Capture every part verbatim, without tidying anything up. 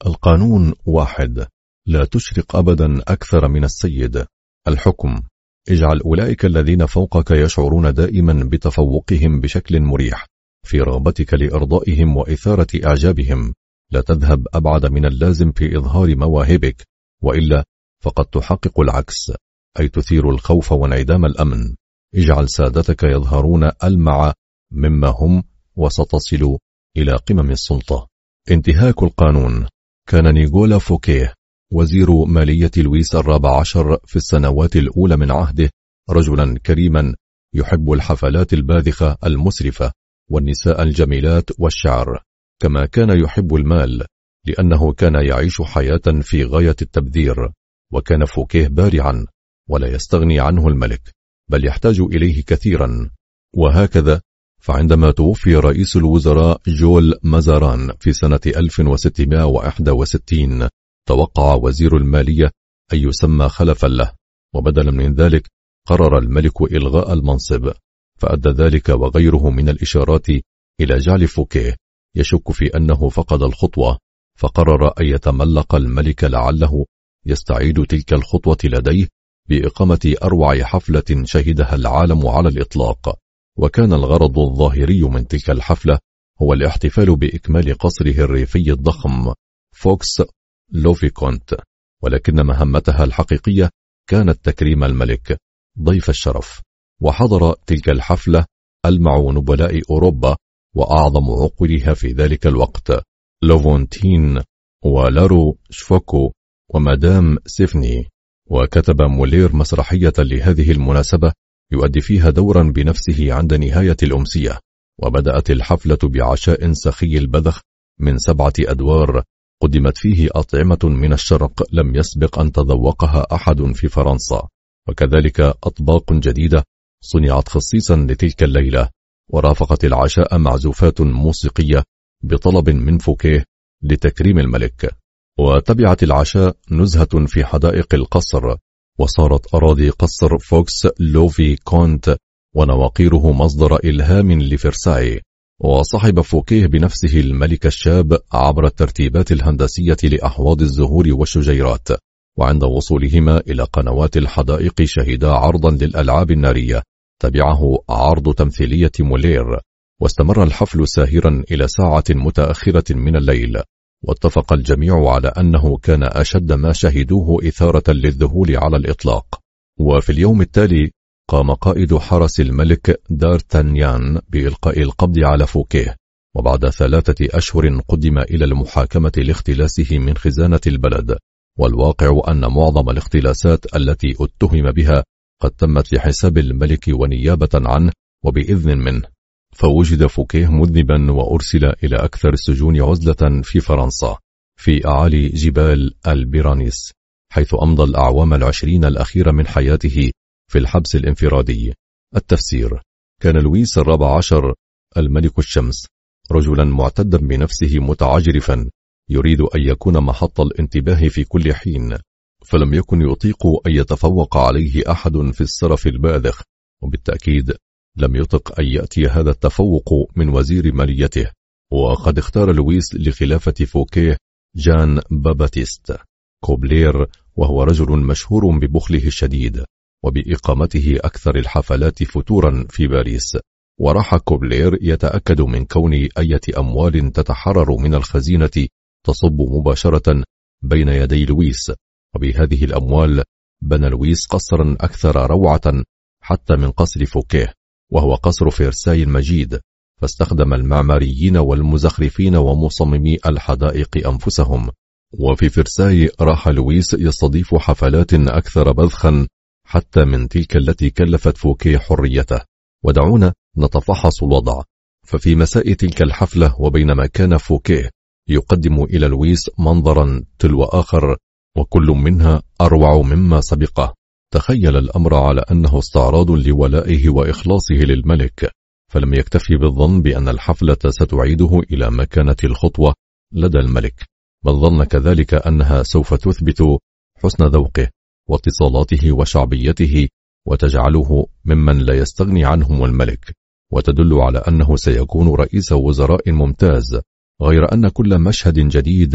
القانون واحد. لا تشرق أبدا أكثر من السيد. الحكم: اجعل أولئك الذين فوقك يشعرون دائما بتفوقهم بشكل مريح في رغبتك لإرضائهم وإثارة إعجابهم. لا تذهب أبعد من اللازم في إظهار مواهبك، وإلا فقد تحقق العكس، أي تثير الخوف وانعدام الأمن. اجعل سادتك يظهرون ألمع مما هم، وستصل إلى قمم السلطة. انتهاك القانون. كان نيغولا فوكيه وزير مالية لويس الرابع عشر في السنوات الأولى من عهده رجلا كريما يحب الحفلات الباذخة المسرفة والنساء الجميلات والشعر، كما كان يحب المال لأنه كان يعيش حياة في غاية التبذير. وكان فوكيه بارعا ولا يستغني عنه الملك، بل يحتاج إليه كثيرا. وهكذا فعندما توفي رئيس الوزراء جول مازاران في سنة ألف وستمائة وواحد وستين توقع وزير المالية أن يسمى خلفا له، وبدلا من ذلك قرر الملك إلغاء المنصب. فأدى ذلك وغيره من الإشارات إلى جعل فوكيه يشك في أنه فقد الخطوة، فقرر أن يتملق الملك لعله يستعيد تلك الخطوة لديه بإقامة أروع حفلة شهدها العالم على الإطلاق. وكان الغرض الظاهري من تلك الحفلة هو الاحتفال بإكمال قصره الريفي الضخم فوكس لوفيكونت، ولكن مهمتها الحقيقية كانت تكريم الملك ضيف الشرف. وحضر تلك الحفلة ألمع نبلاء أوروبا وأعظم عقولها في ذلك الوقت، لوفونتين ولارو شفوكو ومدام سيفني. وكتب مولير مسرحية لهذه المناسبة يؤدي فيها دورا بنفسه عند نهاية الأمسية. وبدأت الحفلة بعشاء سخي البذخ من سبعة أدوار قدمت فيه أطعمة من الشرق لم يسبق أن تذوقها أحد في فرنسا، وكذلك أطباق جديدة صنعت خصيصا لتلك الليلة. ورافقت العشاء معزوفات موسيقية بطلب من فوكيه لتكريم الملك. وتبعت العشاء نزهة في حدائق القصر، وصارت أراضي قصر فوكس لوفي كونت ونواقيره مصدر إلهام لفرساي. وصحب فوكيه بنفسه الملك الشاب عبر الترتيبات الهندسية لأحواض الزهور والشجيرات، وعند وصولهما إلى قنوات الحدائق شهدا عرضا للألعاب النارية تبعه عرض تمثيلية مولير. واستمر الحفل ساهرا إلى ساعة متأخرة من الليل، واتفق الجميع على أنه كان أشد ما شهدوه إثارة للذهول على الإطلاق. وفي اليوم التالي قام قائد حرس الملك دارتانيان بإلقاء القبض على فوكيه، وبعد ثلاثة أشهر قدم إلى المحاكمة لاختلاسه من خزانة البلد. والواقع أن معظم الاختلاسات التي اتهم بها قد تمت لحساب الملك ونيابة عنه وبإذن منه. فوجد فوكيه مذنبا وأرسل إلى أكثر السجون عزلة في فرنسا في أعالي جبال البيرانيس، حيث أمضى الأعوام العشرين الأخيرة من حياته في الحبس الانفرادي. التفسير: كان لويس الرابع عشر الملك الشمس رجلا معتدا بنفسه متعجرفا يريد أن يكون محط الانتباه في كل حين، فلم يكن يطيق أن يتفوق عليه أحد في السرف الباذخ، وبالتأكيد لم يطق أن يأتي هذا التفوق من وزير ماليته. وقد اختار لويس لخلافة فوكيه جان باباتيست كوبلير، وهو رجل مشهور ببخله الشديد وبإقامته أكثر الحفلات فتورا في باريس. وراح كوبلير يتأكد من كون أية أموال تتحرر من الخزينة تصب مباشرة بين يدي لويس، وبهذه الأموال بنى لويس قصرا أكثر روعة حتى من قصر فوكيه، وهو قصر فرساي المجيد. فاستخدم المعماريين والمزخرفين ومصممي الحدائق أنفسهم. وفي فرساي راح لويس يستضيف حفلات أكثر بذخا حتى من تلك التي كلفت فوكيه حريته. ودعونا نتفحص الوضع. ففي مساء تلك الحفلة، وبينما كان فوكيه يقدم إلى لويس منظرا تلو آخر وكل منها أروع مما سبقه، تخيل الأمر على أنه استعراض لولائه وإخلاصه للملك، فلم يكتفي بالظن بأن الحفلة ستعيده إلى مكانة الخطوة لدى الملك، بل ظن كذلك أنها سوف تثبت حسن ذوقه واتصالاته وشعبيته، وتجعله ممن لا يستغني عنهم الملك، وتدل على أنه سيكون رئيس وزراء ممتاز. غير أن كل مشهد جديد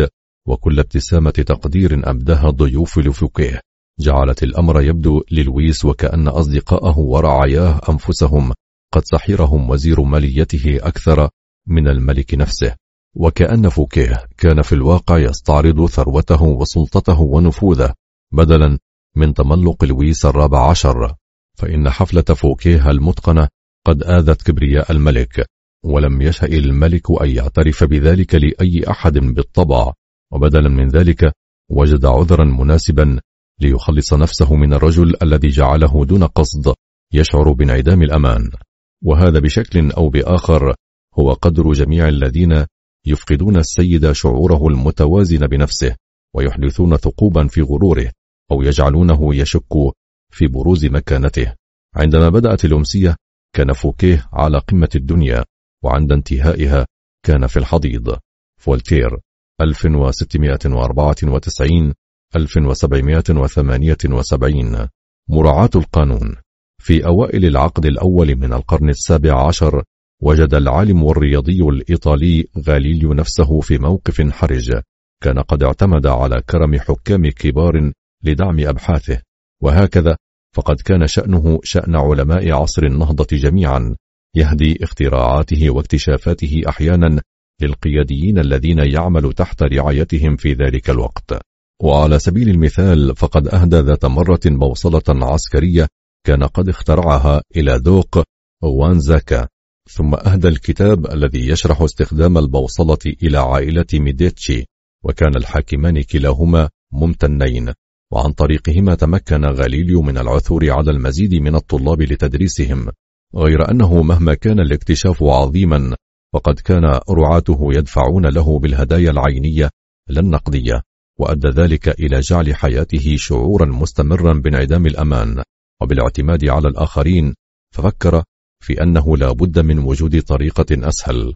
وكل ابتسامة تقدير أبداها الضيوف لفوكيه جعلت الأمر يبدو للويس وكأن أصدقائه ورعاياه أنفسهم قد سحرهم وزير ماليته أكثر من الملك نفسه، وكأن فوكيه كان في الواقع يستعرض ثروته وسلطته ونفوذه بدلا من تملق لويس الرابع عشر. فإن حفلة فوكيه المتقنة قد آذت كبرياء الملك، ولم يشأ الملك أن يعترف بذلك لأي أحد بالطبع، وبدلا من ذلك وجد عذرا مناسبا ليخلص نفسه من الرجل الذي جعله دون قصد يشعر بانعدام الأمان. وهذا بشكل أو بآخر هو قدر جميع الذين يفقدون السيد شعوره المتوازن بنفسه ويحدثون ثقوبا في غروره أو يجعلونه يشك في بروز مكانته. عندما بدأت الأمسية كان فوكيه على قمة الدنيا، وعند انتهائها كان في الحضيض. فولتير ألف وستمائة وأربعة وتسعين ألف وسبعمائة وثمانية وسبعين. مراعاة القانون. في أوائل العقد الأول من القرن السابع عشر وجد العالم والرياضي الإيطالي غاليليو نفسه في موقف حرج، كان قد اعتمد على كرم حكام كبار لدعم أبحاثه، وهكذا فقد كان شأنه شأن علماء عصر النهضة جميعا، يهدي اختراعاته واكتشافاته أحيانا للقياديين الذين يعمل تحت رعايتهم في ذلك الوقت. وعلى سبيل المثال فقد أهدى ذات مرة بوصلة عسكرية كان قد اخترعها إلى ذوق وانزاكا، ثم أهدى الكتاب الذي يشرح استخدام البوصلة إلى عائلة ميديتشي، وكان الحاكمان كلاهما ممتنين، وعن طريقهما تمكن غاليليو من العثور على المزيد من الطلاب لتدريسهم، غير أنه مهما كان الاكتشاف عظيما فقد كان رعاته يدفعون له بالهدايا العينية لا النقدية، وأدى ذلك إلى جعل حياته شعورا مستمرا بانعدام الأمان وبالاعتماد على الآخرين، ففكر في أنه لا بد من وجود طريقة أسهل.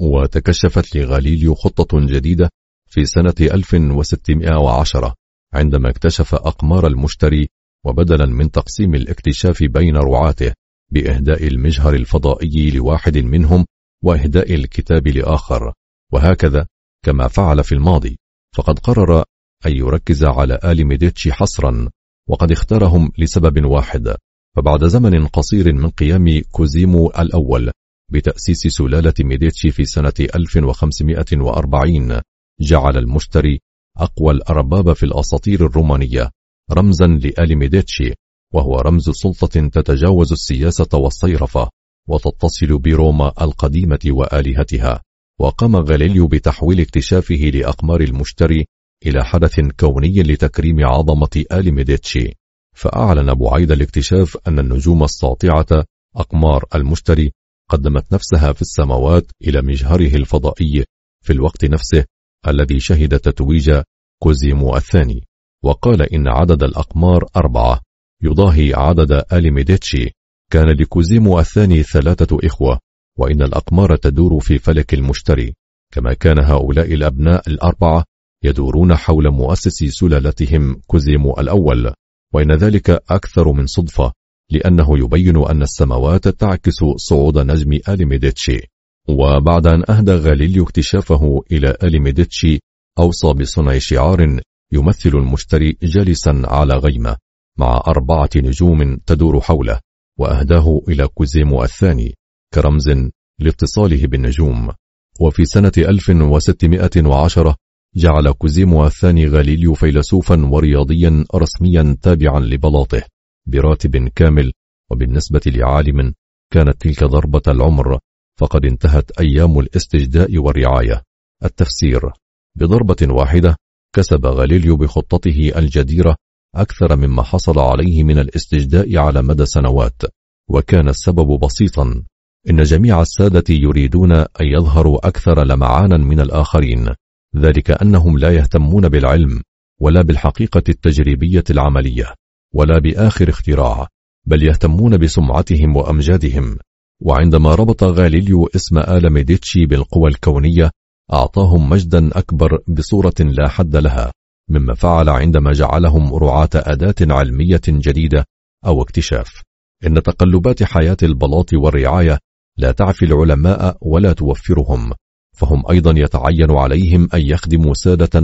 وتكشفت لغاليليو خطة جديدة في سنة ألف وستمائة وعشرة عندما اكتشف أقمار المشتري، وبدلا من تقسيم الاكتشاف بين رعاته بإهداء المجهر الفضائي لواحد منهم وإهداء الكتاب لآخر، وهكذا كما فعل في الماضي، فقد قرر أن يركز على آل ميديتشي حصرا، وقد اختارهم لسبب واحد. فبعد زمن قصير من قيام كوزيمو الأول بتأسيس سلالة ميديتشي في سنة ألف وخمسمائة وأربعين جعل المشتري أقوى الأرباب في الأساطير الرومانية رمزا لآل ميديتشي، وهو رمز سلطة تتجاوز السياسة والصيرفة وتتصل بروما القديمة وآلهتها. وقام غاليليو بتحويل اكتشافه لأقمار المشتري إلى حدث كوني لتكريم عظمة آل ميديتشي، فأعلن بعيد الاكتشاف أن النجوم الساطعة أقمار المشتري قدمت نفسها في السماوات إلى مجهره الفضائي في الوقت نفسه الذي شهد تتويج كوزيمو الثاني، وقال إن عدد الأقمار أربعة يضاهي عدد آل ميديتشي. كان لكوزيمو الثاني ثلاثة إخوة، وإن الأقمار تدور في فلك المشتري، كما كان هؤلاء الأبناء الأربعة يدورون حول مؤسس سلالتهم كوزيمو الأول، وإن ذلك أكثر من صدفة، لأنه يبين أن السماوات تعكس صعود نجم آل ميديتشي. وبعد أن أهدى غاليليو اكتشافه إلى آل ميديتشي أوصى بصنع شعار يمثل المشتري جالسا على غيمة مع أربعة نجوم تدور حوله، وأهداه إلى كوزيمو الثاني كرمز لاتصاله بالنجوم. وفي سنة ألف وستمائة وعشرة جعل كوزيمو الثاني غاليليو فيلسوفا ورياضيا رسميا تابعا لبلاطه براتب كامل، وبالنسبة لعالم كانت تلك ضربة العمر، فقد انتهت أيام الاستجداء والرعاية. التفسير: بضربة واحدة كسب غاليليو بخطته الجديرة أكثر مما حصل عليه من الاستجداء على مدى سنوات، وكان السبب بسيطا: إن جميع السادة يريدون أن يظهروا أكثر لمعانا من الآخرين، ذلك أنهم لا يهتمون بالعلم ولا بالحقيقة التجريبية العملية ولا بآخر اختراع، بل يهتمون بسمعتهم وأمجادهم. وعندما ربط غاليليو اسم آل ميديتشي بالقوى الكونية أعطاهم مجدا أكبر بصورة لا حد لها مما فعل عندما جعلهم رعاة أداة علمية جديدة أو اكتشاف. إن تقلبات حياة البلاط والرعاية لا تعفي العلماء ولا توفرهم، فهم أيضا يتعين عليهم أن يخدموا سادة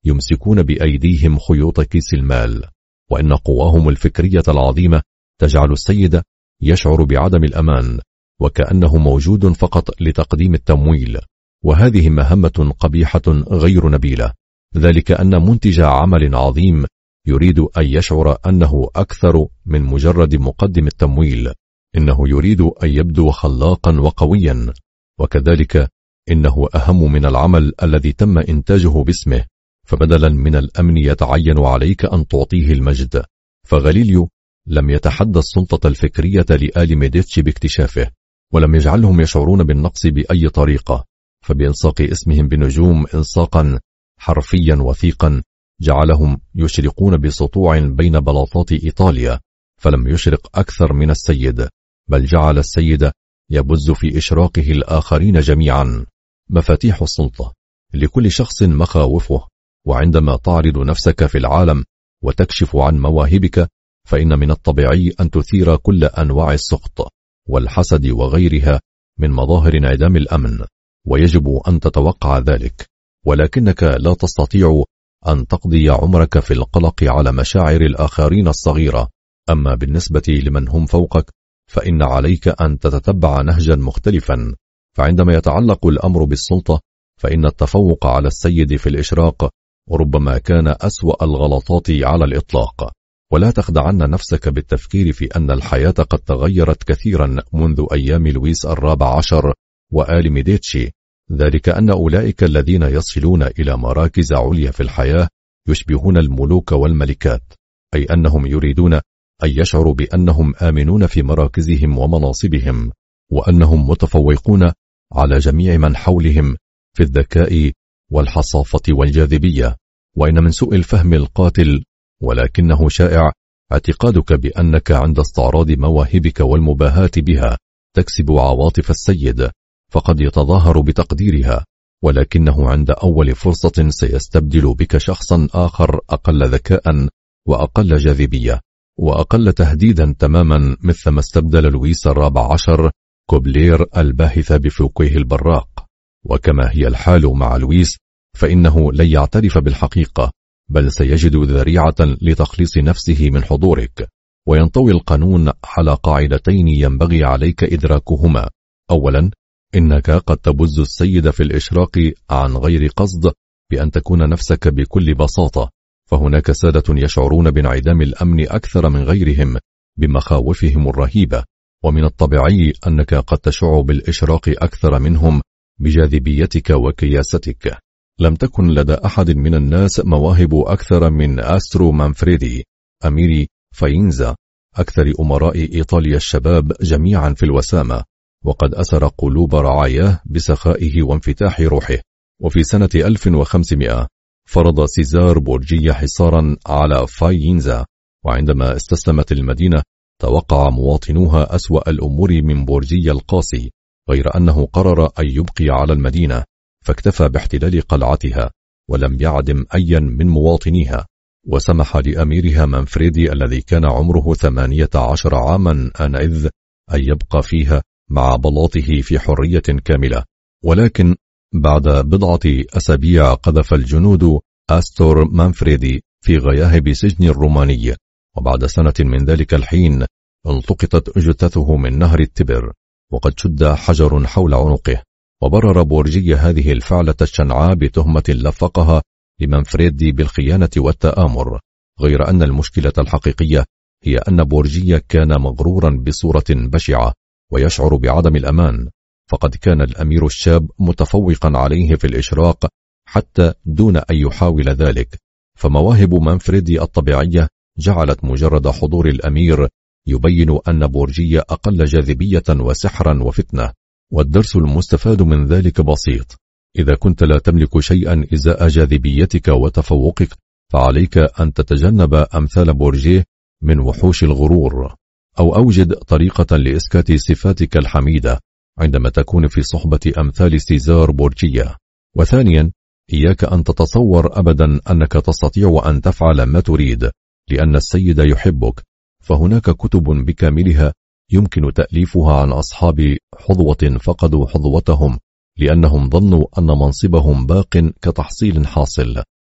يمسكون بأيديهم خيوط كيس المال، وإن قواهم الفكرية العظيمة تجعل السيد يشعر بعدم الأمان وكأنه موجود فقط لتقديم التمويل، وهذه مهمة قبيحة غير نبيلة. ذلك أن منتج عمل عظيم يريد أن يشعر أنه أكثر من مجرد مقدم التمويل، إنه يريد أن يبدو خلاقا وقويا، وكذلك إنه أهم من العمل الذي تم إنتاجه باسمه. فبدلا من الأمن يتعين عليك أن تعطيه المجد. فغاليليو لم يتحدى السلطة الفكرية لآل ميديتشي باكتشافه، ولم يجعلهم يشعرون بالنقص بأي طريقة، فبإلصاق اسمهم بنجوم إلصاقا حرفيا وثيقا جعلهم يشرقون بسطوع بين بلاطات إيطاليا، فلم يشرق أكثر من السيد، بل جعل السيد يبز في إشراقه الآخرين جميعا. مفاتيح السلطة. لكل شخص مخاوفه، وعندما تعرض نفسك في العالم وتكشف عن مواهبك، فإن من الطبيعي أن تثير كل أنواع السخط والحسد وغيرها من مظاهر انعدام الأمن، ويجب أن تتوقع ذلك، ولكنك لا تستطيع أن تقضي عمرك في القلق على مشاعر الآخرين الصغيرة. أما بالنسبة لمن هم فوقك فإن عليك أن تتتبع نهجا مختلفا. فعندما يتعلق الأمر بالسلطة فإن التفوق على السيد في الإشراق ربما كان أسوأ الغلطات على الإطلاق. ولا تخدعن نفسك بالتفكير في أن الحياة قد تغيرت كثيرا منذ أيام لويس الرابع عشر وآل ميديتشي، ذلك أن أولئك الذين يصلون إلى مراكز عليا في الحياة يشبهون الملوك والملكات، أي أنهم يريدون أن يشعروا بأنهم آمنون في مراكزهم ومناصبهم، وأنهم متفوقون على جميع من حولهم في الذكاء والحصافة والجاذبية. وإن من سوء الفهم القاتل ولكنه شائع اعتقادك بأنك عند استعراض مواهبك والمباهاة بها تكسب عواطف السيد، فقد يتظاهر بتقديرها، ولكنه عند أول فرصة سيستبدل بك شخصا آخر أقل ذكاء وأقل جاذبية وأقل تهديدا تماما، مثل ما استبدل لويس الرابع عشر كوبلير الباحث بفوقه البراق. وكما هي الحال مع لويس فإنه لن يعترف بالحقيقة، بل سيجد ذريعة لتخليص نفسه من حضورك. وينطوي القانون على قاعدتين ينبغي عليك إدراكهما. أولا، إنك قد تبز السيد في الإشراق عن غير قصد بأن تكون نفسك بكل بساطة، فهناك سادة يشعرون بانعدام الأمن أكثر من غيرهم بمخاوفهم الرهيبة، ومن الطبيعي أنك قد تشع بالإشراق أكثر منهم بجاذبيتك وكياستك. لم تكن لدى أحد من الناس مواهب أكثر من أسترو مانفريدي أمير فاينزا، أكثر أمراء إيطاليا الشباب جميعا في الوسامة، وقد أسر قلوب رعاياه بسخائه وانفتاح روحه. وفي سنة ألف وخمسمائة فرض سيزار بورجيا حصارا على فاينزا، وعندما استسلمت المدينة توقع مواطنوها أسوأ الأمور من بورجيا القاسي، غير أنه قرر أن يبقي على المدينة، فاكتفى باحتلال قلعتها ولم يعدم أيا من مواطنيها، وسمح لأميرها مانفريدي الذي كان عمره ثمانية عشر عاما آنئذ أن يبقى فيها مع بلاطه في حرية كاملة. ولكن بعد بضعة أسابيع قذف الجنود أستور مانفريدي في غياهب سجن الروماني، وبعد سنة من ذلك الحين التقطت جثته من نهر التبر وقد شد حجر حول عنقه. وبرر بورجيا هذه الفعلة الشنعاء بتهمة لفقها لمانفريدي بالخيانة والتآمر، غير أن المشكلة الحقيقية هي أن بورجيا كان مغرورا بصورة بشعة ويشعر بعدم الأمان، فقد كان الأمير الشاب متفوقا عليه في الإشراق حتى دون أن يحاول ذلك. فمواهب مانفريدي الطبيعية جعلت مجرد حضور الأمير يبين أن بورجيا أقل جاذبية وسحرا وفتنة. والدرس المستفاد من ذلك بسيط: إذا كنت لا تملك شيئا إزاء جاذبيتك وتفوقك، فعليك أن تتجنب أمثال بورجيه من وحوش الغرور، أو أوجد طريقة لإسكات صفاتك الحميدة عندما تكون في صحبة أمثال سيزار بورجيا. وثانيا، إياك أن تتصور أبدا أنك تستطيع أن تفعل ما تريد، لأن السيد يحبك. فهناك كتب بكاملها يمكن تأليفها عن أصحاب حظوة فقدوا حظوتهم لأنهم ظنوا أن منصبهم باق كتحصيل حاصل،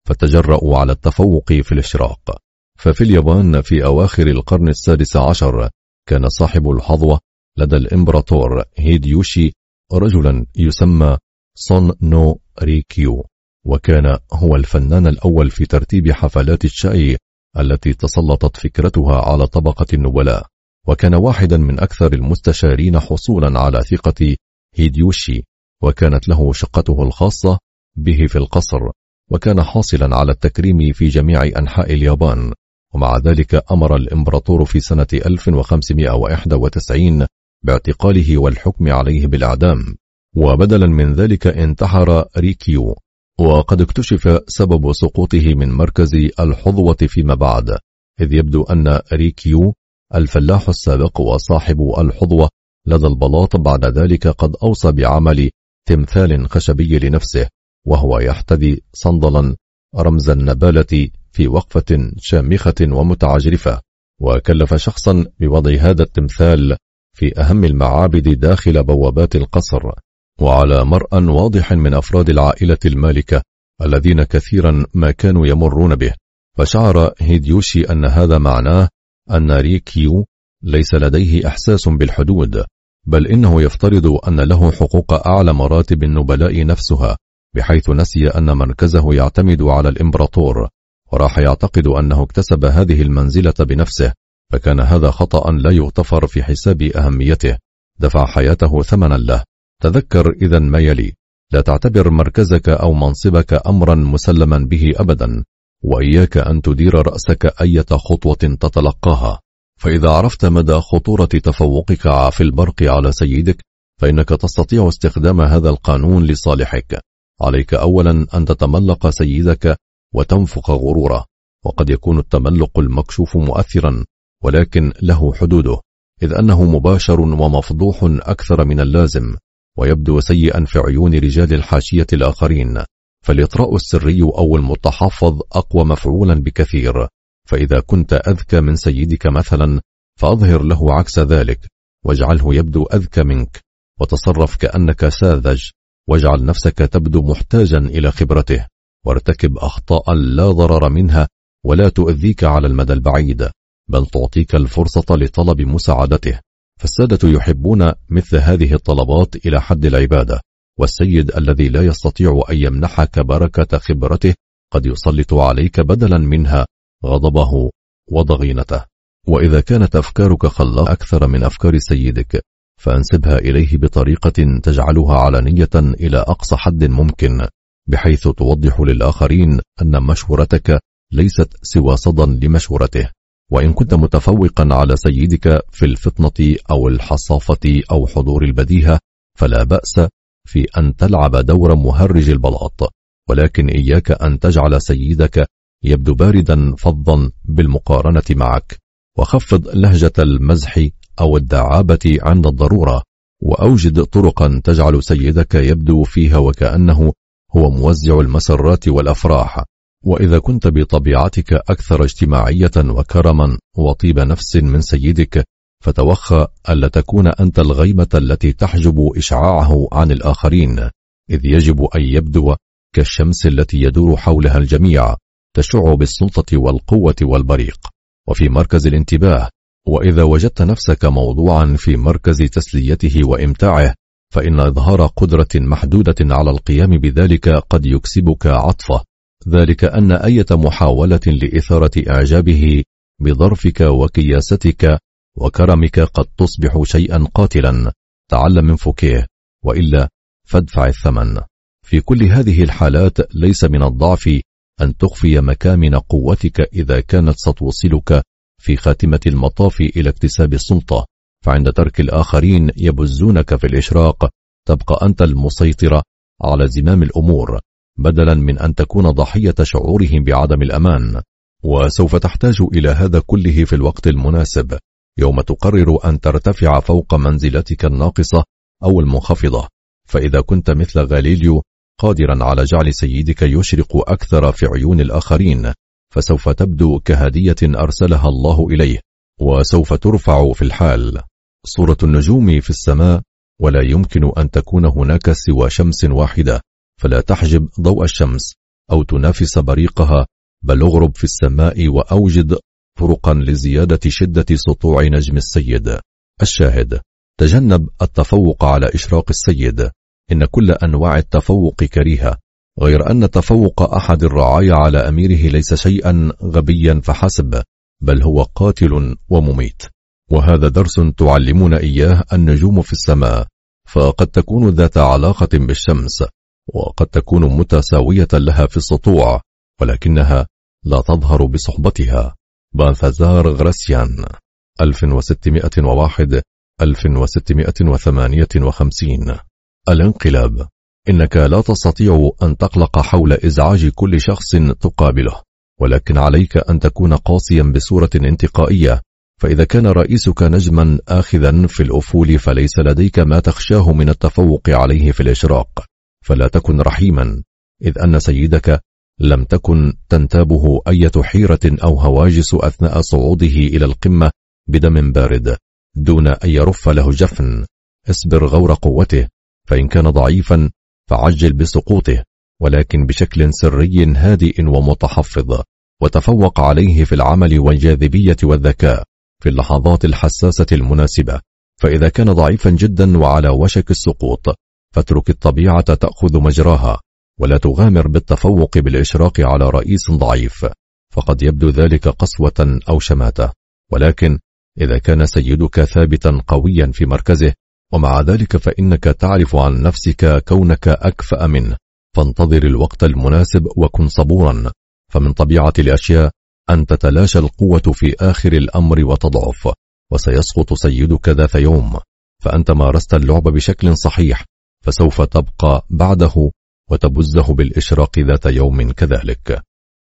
فتجرؤوا على التفوق في الإشراق. ففي اليابان في أواخر القرن السادس عشر كان صاحب الحظوة لدى الإمبراطور هيديوشي رجلا يسمى صون نو ريكيو، وكان هو الفنان الأول في ترتيب حفلات الشاي التي تسلطت فكرتها على طبقة النبلاء، وكان واحدا من أكثر المستشارين حصولا على ثقة هيديوشي، وكانت له شقته الخاصة به في القصر، وكان حاصلا على التكريم في جميع أنحاء اليابان. ومع ذلك أمر الإمبراطور في سنة ألف وخمسمائة وواحد وتسعين باعتقاله والحكم عليه بالإعدام، وبدلا من ذلك انتحر ريكيو. وقد اكتشف سبب سقوطه من مركز الحظوة فيما بعد، إذ يبدو أن ريكيو الفلاح السابق وصاحب الحظوة لدى البلاط بعد ذلك قد أوصى بعمل تمثال خشبي لنفسه وهو يحتذي صندلا رمز النبالة في وقفة شامخة ومتعجرفة، وكلف شخصا بوضع هذا التمثال في أهم المعابد داخل بوابات القصر، وعلى مرأى واضح من أفراد العائلة المالكة الذين كثيرا ما كانوا يمرون به. فشعر هيديوشي أن هذا معناه أن ريكيو ليس لديه إحساس بالحدود، بل إنه يفترض أن له حقوق أعلى مراتب النبلاء نفسها، بحيث نسي أن مركزه يعتمد على الإمبراطور، وراح يعتقد أنه اكتسب هذه المنزلة بنفسه، فكان هذا خطأ لا يغتفر في حساب أهميته، دفع حياته ثمنا له. تذكر إذن ما يلي: لا تعتبر مركزك أو منصبك أمرا مسلما به أبدا، وإياك أن تدير رأسك أية خطوة تتلقاها، فإذا عرفت مدى خطورة تفوقك في البرق على سيدك فإنك تستطيع استخدام هذا القانون لصالحك. عليك أولا أن تتملق سيدك وتنفخ غروره، وقد يكون التملق المكشوف مؤثرا ولكن له حدوده، إذ أنه مباشر ومفضوح أكثر من اللازم، ويبدو سيئا في عيون رجال الحاشية الآخرين، فالإطراء السري أو المتحفظ أقوى مفعولا بكثير. فإذا كنت أذكى من سيدك مثلا فأظهر له عكس ذلك، واجعله يبدو أذكى منك، وتصرف كأنك ساذج، واجعل نفسك تبدو محتاجا إلى خبرته، وارتكب أخطاء لا ضرر منها ولا تؤذيك على المدى البعيد، بل تعطيك الفرصة لطلب مساعدته. فالسادة يحبون مثل هذه الطلبات إلى حد العبادة، والسيد الذي لا يستطيع أن يمنحك بركة خبرته قد يسلط عليك بدلا منها غضبه وضغينته. وإذا كانت أفكارك خلاقة أكثر من أفكار سيدك فأنسبها إليه بطريقة تجعلها علنية إلى أقصى حد ممكن، بحيث توضح للآخرين أن مشورتك ليست سوى صدى لمشورته. وإن كنت متفوقا على سيدك في الفطنة أو الحصافة أو حضور البديهة فلا بأس في أن تلعب دور مهرج البلاط، ولكن إياك أن تجعل سيدك يبدو باردا فظا بالمقارنة معك، وخفض لهجة المزح أو الدعابة عند الضرورة، وأوجد طرقا تجعل سيدك يبدو فيها وكأنه هو موزع المسرات والأفراح. وإذا كنت بطبيعتك أكثر اجتماعية وكرما وطيب نفس من سيدك فتوخى ألا تكون أنت الغيمة التي تحجب إشعاعه عن الآخرين، إذ يجب أن يبدو كالشمس التي يدور حولها الجميع، تشع بالسلطة والقوة والبريق وفي مركز الانتباه. وإذا وجدت نفسك موضوعا في مركز تسليته وإمتاعه فإن إظهار قدرة محدودة على القيام بذلك قد يكسبك عطفه، ذلك أن أية محاولة لإثارة إعجابه بظرفك وكياستك وكرمك قد تصبح شيئا قاتلا. تعلم من فوكيه، وإلا فادفع الثمن. في كل هذه الحالات ليس من الضعف أن تخفي مكامن قوتك إذا كانت ستوصلك في خاتمة المطاف إلى اكتساب السلطة، فعند ترك الآخرين يبزونك في الإشراق تبقى أنت المسيطرة على زمام الأمور، بدلا من أن تكون ضحية شعورهم بعدم الأمان. وسوف تحتاج إلى هذا كله في الوقت المناسب، يوم تقرر أن ترتفع فوق منزلتك الناقصة أو المنخفضة. فإذا كنت مثل غاليليو قادرا على جعل سيدك يشرق أكثر في عيون الآخرين فسوف تبدو كهدية أرسلها الله إليه، وسوف ترفع في الحال صورة النجوم في السماء، ولا يمكن أن تكون هناك سوى شمس واحدة، فلا تحجب ضوء الشمس، أو تنافس بريقها، بل اغرب في السماء وأوجد طرقا لزيادة شدة سطوع نجم السيد. الشاهد: تجنب التفوق على إشراق السيد، إن كل أنواع التفوق كريهة، غير أن تفوق أحد الرعايا على أميره ليس شيئا غبيا فحسب، بل هو قاتل ومميت. وهذا درس تعلمون إياه النجوم في السماء، فقد تكون ذات علاقة بالشمس، وقد تكون متساوية لها في السطوع، ولكنها لا تظهر بصحبتها. بالثازار غراسيان ألف وستمائة وواحد ألف وستمائة وثمانية وخمسين. الانقلاب: إنك لا تستطيع أن تقلق حول إزعاج كل شخص تقابله، ولكن عليك أن تكون قاسيا بصورة انتقائية، فإذا كان رئيسك نجما آخذا في الأفول فليس لديك ما تخشاه من التفوق عليه في الإشراق، فلا تكن رحيما، إذ أن سيدك لم تكن تنتابه أي حيرة أو هواجس أثناء صعوده إلى القمة بدم بارد دون أن يرف له جفن. اصبر غور قوته، فإن كان ضعيفا فعجل بسقوطه، ولكن بشكل سري هادئ ومتحفظ، وتفوق عليه في العمل والجاذبية والذكاء في اللحظات الحساسة المناسبة. فإذا كان ضعيفا جدا وعلى وشك السقوط، فاترك الطبيعة تأخذ مجراها، ولا تغامر بالتفوق بالإشراق على رئيس ضعيف، فقد يبدو ذلك قسوة أو شماتة. ولكن إذا كان سيدك ثابتا قويا في مركزه، ومع ذلك فإنك تعرف عن نفسك كونك أكفأ منه، فانتظر الوقت المناسب وكن صبورا، فمن طبيعة الأشياء أن تتلاشى القوة في آخر الأمر وتضعف، وسيسقط سيدك ذات يوم، فأنت مارست اللعب بشكل صحيح، فسوف تبقى بعده وتبزه بالإشراق ذات يوم كذلك.